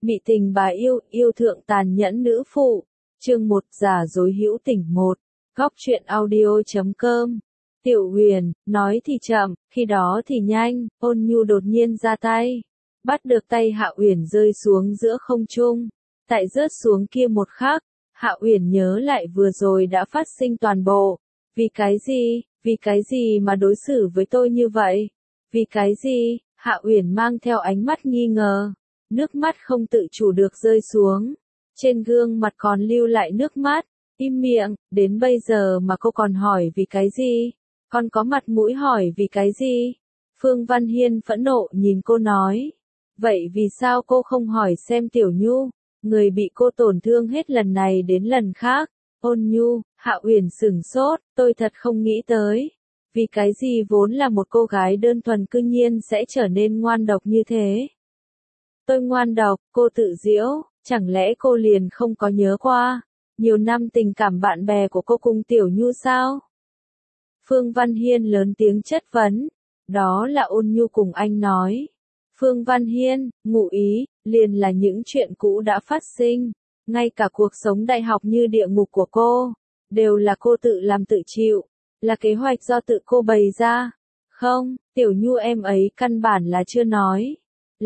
Mị tình bà yêu, yêu thượng tàn nhẫn nữ phụ. Chương 1 giả dối hữu tình 1. Góc truyện audio.com. Tiểu Huyền, nói thì chậm, khi đó thì nhanh, Ôn Nhu đột nhiên ra tay. Bắt được tay Hạ Uyển rơi xuống giữa không trung. Tại rớt xuống kia một khắc, Hạ Uyển nhớ lại vừa rồi đã phát sinh toàn bộ. Vì cái gì mà đối xử với tôi như vậy? Vì cái gì? Hạ Uyển mang theo ánh mắt nghi ngờ. Nước mắt không tự chủ được rơi xuống. Trên gương mặt còn lưu lại nước mắt. Im miệng, đến bây giờ mà cô còn hỏi vì cái gì? Con có mặt mũi hỏi vì cái gì? Phương Văn Hiên phẫn nộ nhìn cô nói. Vậy vì sao cô không hỏi xem Tiểu Nhu, người bị cô tổn thương hết lần này đến lần khác? Ôn Nhu, Hạ Uyển sửng sốt, tôi thật không nghĩ tới. Vì cái gì vốn là một cô gái đơn thuần cư nhiên sẽ trở nên ngoan độc như thế? Tôi ngoan độc, cô tự giễu, chẳng lẽ cô liền không có nhớ qua nhiều năm tình cảm bạn bè của cô cùng Tiểu Nhu sao? Phương Văn Hiên lớn tiếng chất vấn. Đó là Ôn Nhu cùng anh nói. Phương Văn Hiên, ngụ ý, liền là những chuyện cũ đã phát sinh. Ngay cả cuộc sống đại học như địa ngục của cô, đều là cô tự làm tự chịu, là kế hoạch do tự cô bày ra. Không, Tiểu Nhu em ấy căn bản là chưa nói.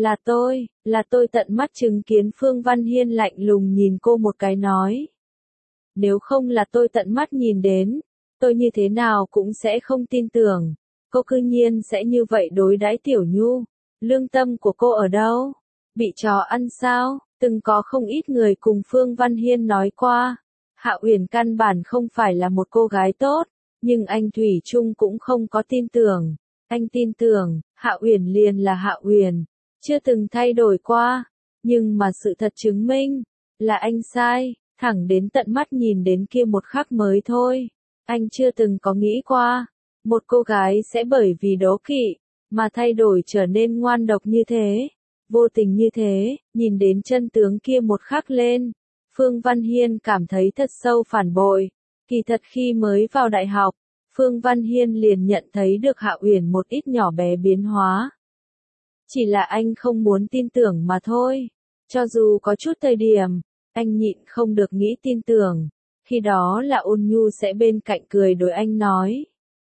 Là tôi tận mắt chứng kiến. Phương Văn Hiên lạnh lùng nhìn cô một cái nói. Nếu không là tôi tận mắt nhìn đến, tôi như thế nào cũng sẽ không tin tưởng. Cô cư nhiên sẽ như vậy đối đãi Tiểu Nhu. Lương tâm của cô ở đâu? Bị chó ăn sao? Từng có không ít người cùng Phương Văn Hiên nói qua. Hạ Uyển căn bản không phải là một cô gái tốt, nhưng anh thủy chung cũng không có tin tưởng. Anh tin tưởng, Hạ Uyển liền là Hạ Uyển, chưa từng thay đổi qua. Nhưng mà sự thật chứng minh, là anh sai, thẳng đến tận mắt nhìn đến kia một khắc mới thôi. Anh chưa từng có nghĩ qua, một cô gái sẽ bởi vì đố kỵ, mà thay đổi trở nên ngoan độc như thế, vô tình như thế. Nhìn đến chân tướng kia một khắc lên, Phương Văn Hiên cảm thấy thật sâu phản bội. Kỳ thật khi mới vào đại học, Phương Văn Hiên liền nhận thấy được Hạ Uyển một ít nhỏ bé biến hóa. Chỉ là anh không muốn tin tưởng mà thôi. Cho dù có chút thời điểm, anh nhịn không được nghĩ tin tưởng. Khi đó là Ôn Nhu sẽ bên cạnh cười đối anh nói.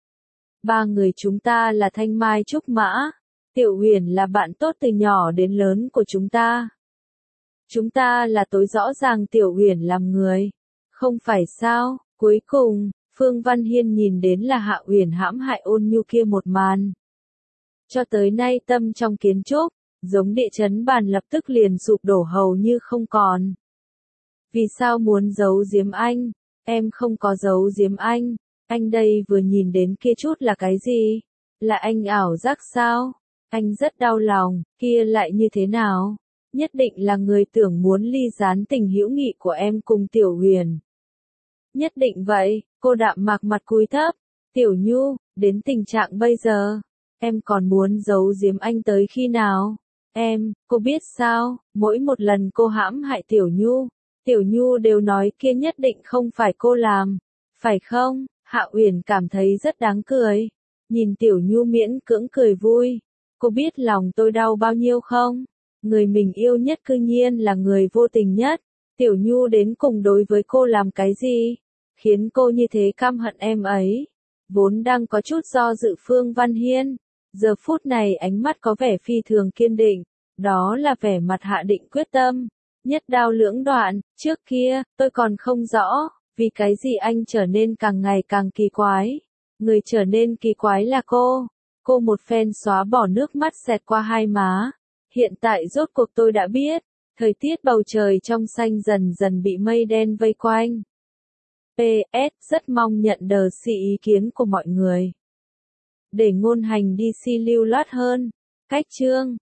Ba người chúng ta là thanh mai trúc mã. Tiểu Huyền là bạn tốt từ nhỏ đến lớn của chúng ta. Chúng ta là tối rõ ràng Tiểu Huyền làm người. Không phải sao? Cuối cùng, Phương Văn Hiên nhìn đến là Hạ Uyển hãm hại Ôn Nhu kia một màn. Cho tới nay tâm trong kiến trúc, giống địa chấn bàn lập tức liền sụp đổ hầu như không còn. Vì sao muốn giấu giếm anh? Em không có giấu giếm anh. Anh đây vừa nhìn đến kia chút là cái gì? Là anh ảo giác sao? Anh rất đau lòng, kia lại như thế nào? Nhất định là người tưởng muốn ly gián tình hữu nghị của em cùng Tiểu Huyền. Nhất định vậy. Cô đạm mạc mặt cúi thấp. Tiểu Nhu, đến tình trạng bây giờ, em còn muốn giấu giếm anh tới khi nào? Cô biết sao, mỗi một lần cô hãm hại Tiểu Nhu đều nói kia nhất định không phải cô làm, phải không? Hạ Uyển cảm thấy rất đáng cười. Nhìn Tiểu Nhu miễn cưỡng cười vui. Cô biết lòng tôi đau bao nhiêu không? Người mình yêu nhất cư nhiên là người vô tình nhất. Tiểu Nhu đến cùng đối với cô làm cái gì? Khiến cô như thế căm hận em ấy. Vốn đang có chút do dự Phương Văn Hiên. Giờ phút này ánh mắt có vẻ phi thường kiên định. Đó là vẻ mặt hạ định quyết tâm. Nhất đao lưỡng đoạn. Trước kia, tôi còn không rõ. Vì cái gì anh trở nên càng ngày càng kỳ quái. Người trở nên kỳ quái là cô. Cô một phen xóa bỏ nước mắt xẹt qua hai má. Hiện tại rốt cuộc tôi đã biết. Thời tiết bầu trời trong xanh dần dần bị mây đen vây quanh. PS, rất mong nhận được sự ý kiến của mọi người. Để ngôn hành DC lưu loát hơn. Cách chương